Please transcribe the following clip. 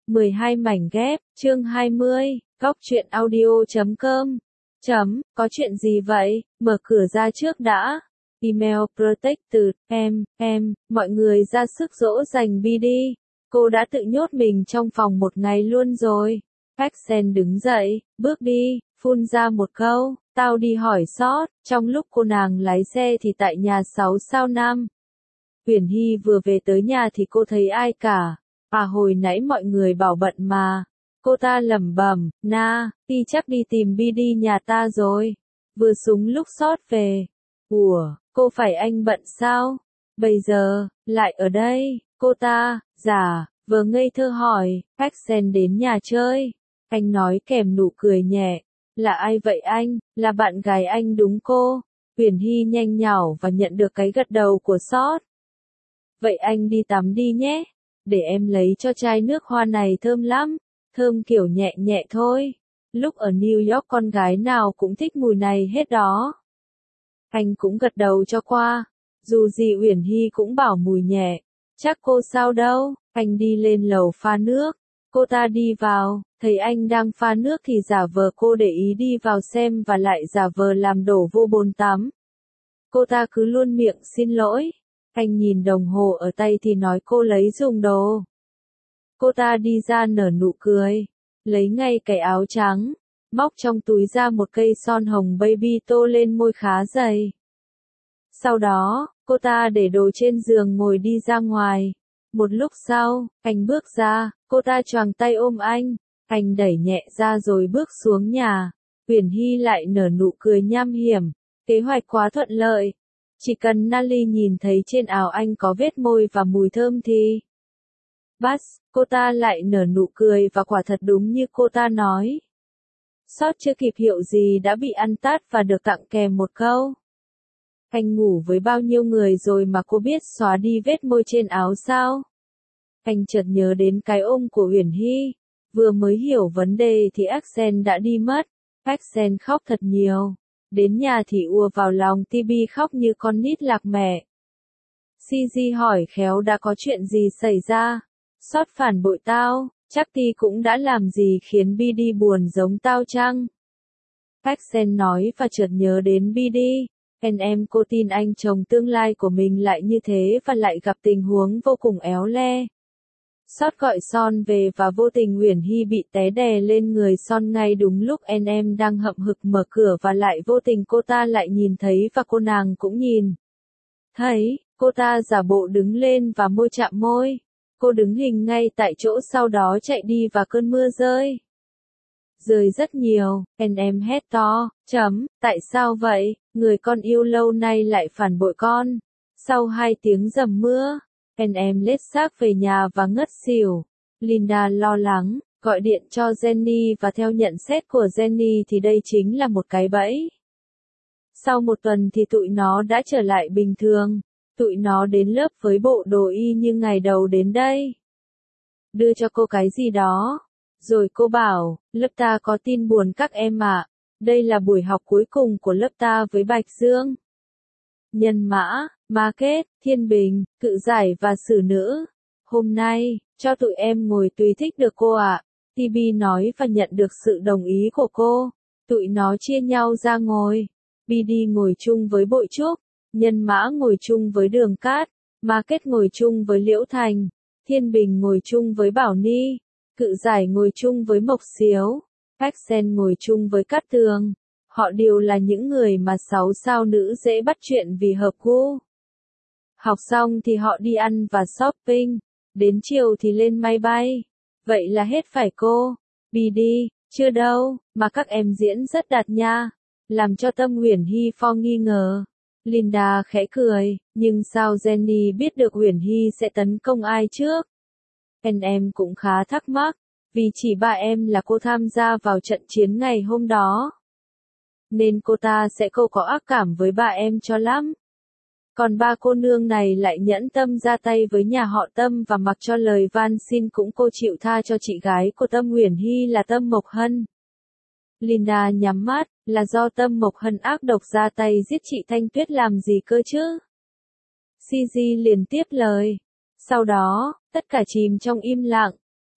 12 mảnh ghép, chương 20, góc truyện audio.com. Có chuyện gì vậy? Mở cửa ra trước đã. Email Protected, mọi người ra sức dỗ dành BD. Cô đã tự nhốt mình trong phòng một ngày luôn rồi. Paxton đứng dậy, bước đi, phun ra một câu, tao đi hỏi sót. Trong lúc cô nàng lái xe thì tại nhà 6 sao Nam. Uyển Hy vừa về tới nhà thì cô thấy ai cả. Hồi nãy mọi người bảo bận mà. Cô ta lẩm bẩm, Ti chắc đi tìm BD nhà ta rồi. Vừa súng lúc sót về. Ủa, cô phải anh bận sao? Bây giờ, lại ở đây, cô ta, vừa ngây thơ hỏi, Paxton đến nhà chơi. Anh nói kèm nụ cười nhẹ. Là ai vậy anh? Là bạn gái anh đúng cô? Uyển Hy nhanh nhảu và nhận được cái gật đầu của Sót. Vậy anh đi tắm đi nhé. Để em lấy cho chai nước hoa này thơm lắm. Thơm kiểu nhẹ nhẹ thôi. Lúc ở New York con gái nào cũng thích mùi này hết đó. Anh cũng gật đầu cho qua. Dù gì Uyển Hy cũng bảo mùi nhẹ. Chắc cô sao đâu. Anh đi lên lầu pha nước. Cô ta đi vào, thấy anh đang pha nước thì giả vờ cô để ý đi vào xem và lại giả vờ làm đổ vô bồn tắm. Cô ta cứ luôn miệng xin lỗi. Anh nhìn đồng hồ ở tay thì nói cô lấy dùng đồ. Cô ta đi ra nở nụ cười, lấy ngay cái áo trắng, móc trong túi ra một cây son hồng baby tô lên môi khá dày. Sau đó, cô ta để đồ trên giường ngồi đi ra ngoài. Một lúc sau, anh bước ra, cô ta choàng tay ôm anh đẩy nhẹ ra rồi bước xuống nhà. Uyển Hy lại nở nụ cười nham hiểm, kế hoạch quá thuận lợi. Chỉ cần Natalie nhìn thấy trên áo anh có vết môi và mùi thơm thì... cô ta lại nở nụ cười và quả thật đúng như cô ta nói. Sót chưa kịp hiểu gì đã bị ăn tát và được tặng kèm một câu. Anh ngủ với bao nhiêu người rồi mà cô biết xóa đi vết môi trên áo sao? Anh chợt nhớ đến cái ôm của Uyển Hy. Vừa mới hiểu vấn đề thì Axel đã đi mất. Axel khóc thật nhiều. Đến nhà thì ùa vào lòng Tibi khóc như con nít lạc mẹ. CG hỏi khéo đã có chuyện gì xảy ra. Sót phản bội tao, chắc Ti cũng đã làm gì khiến BD buồn giống tao chăng? Axel nói và chợt nhớ đến BD. Em cô tin anh chồng tương lai của mình lại như thế và lại gặp tình huống vô cùng éo le. Sót gọi Son về và vô tình Uyển Hy bị té đè lên người Son ngay đúng lúc em đang hậm hực mở cửa và lại vô tình cô ta lại nhìn thấy và cô nàng cũng nhìn thấy. Cô ta giả bộ đứng lên và môi chạm môi. Cô đứng hình ngay tại chỗ sau đó chạy đi và cơn mưa rơi. Rơi rất nhiều, em hét to, tại sao vậy, người con yêu lâu nay lại phản bội con. Sau 2 tiếng dầm mưa, em lết xác về nhà và ngất xỉu. Linda lo lắng, gọi điện cho Jenny và theo nhận xét của Jenny thì đây chính là một cái bẫy. Sau 1 tuần thì tụi nó đã trở lại bình thường. Tụi nó đến lớp với bộ đồ y như ngày đầu đến đây. Đưa cho cô cái gì đó. Rồi cô bảo, lớp ta có tin buồn các em ạ. Đây là buổi học cuối cùng của lớp ta với Bạch Dương. Nhân mã, market, thiên bình, cự giải và xử nữ. Hôm nay, cho tụi em ngồi tùy thích được cô ạ. Tibi nói và nhận được sự đồng ý của cô. Tụi nó chia nhau ra ngồi. BD ngồi chung với Bội Trúc. Nhân mã ngồi chung với Đường Cát. Market ngồi chung với Liễu Thành. Thiên bình ngồi chung với Bảo Ni. Cự giải ngồi chung với Mộc Xíu. Paxton ngồi chung với Cát Tường. Họ đều là những người mà 6 sao nữ dễ bắt chuyện vì hợp gu. Học xong thì họ đi ăn và shopping. Đến chiều thì lên máy bay. Vậy là hết phải cô? BD, chưa đâu, mà các em diễn rất đạt nha. Làm cho tâm Uyển Hy nghi ngờ. Linda khẽ cười, nhưng sao Jenny biết được Uyển Hy sẽ tấn công ai trước? Em cũng khá thắc mắc, vì chỉ ba em là cô tham gia vào trận chiến ngày hôm đó. Nên cô ta sẽ không có ác cảm với ba em cho lắm. Còn ba cô nương này lại nhẫn tâm ra tay với nhà họ Tâm và mặc cho lời van xin cũng cô chịu tha cho chị gái của Tâm Uyển Hy là Tâm Mộc Hân. Linda nhắm mắt, là do Tâm Mộc Hân ác độc ra tay giết chị Thanh Tuyết làm gì cơ chứ? CG liền tiếp lời. Sau đó, tất cả chìm trong im lặng.